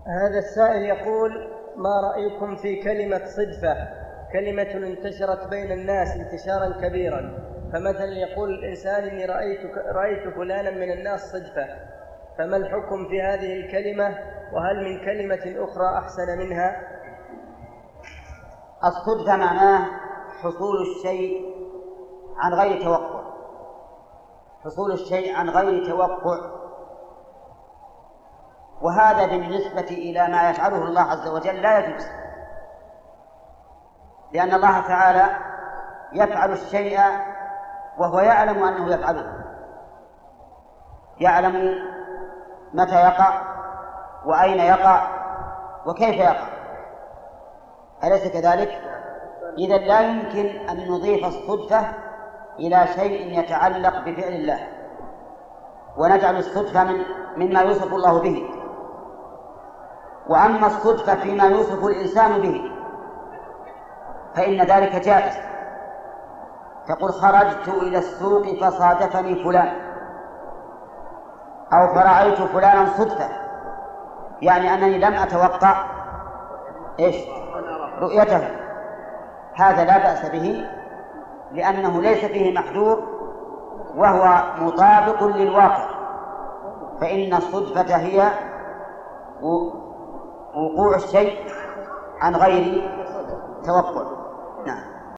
هذا السائل يقول: ما رأيكم في كلمة صدفة؟ كلمة انتشرت بين الناس انتشارا كبيرا، فمثلا يقول الإنسان إني رأيت فلانا من الناس صدفة، فما الحكم في هذه الكلمة؟ وهل من كلمة أخرى أحسن منها؟ الصدفة معناه حصول الشيء عن غير توقع، حصول الشيء عن غير توقع، وهذا بالنسبة إلى ما يفعله الله عز وجل لا يجوز، لأن الله تعالى يفعل الشيء وهو يعلم أنه يفعله، يعلم متى يقع وأين يقع وكيف يقع، أليس كذلك؟ إذن لا يمكن أن نضيف الصدفة إلى شيء يتعلق بفعل الله ونجعل الصدفة مما يوصف الله به. وأما الصدفة فيما يوصف الإنسان به فإن ذلك جائز. تقول: خرجت إلى السوق فصادفني فلان، أو فرأيت فلانا صدفة، يعني أنني لم أتوقع رؤيته، هذا لا بأس به لأنه ليس فيه محذور وهو مطابق للواقع، فإن الصدفة هي وقوع الشيء عن غير توقع.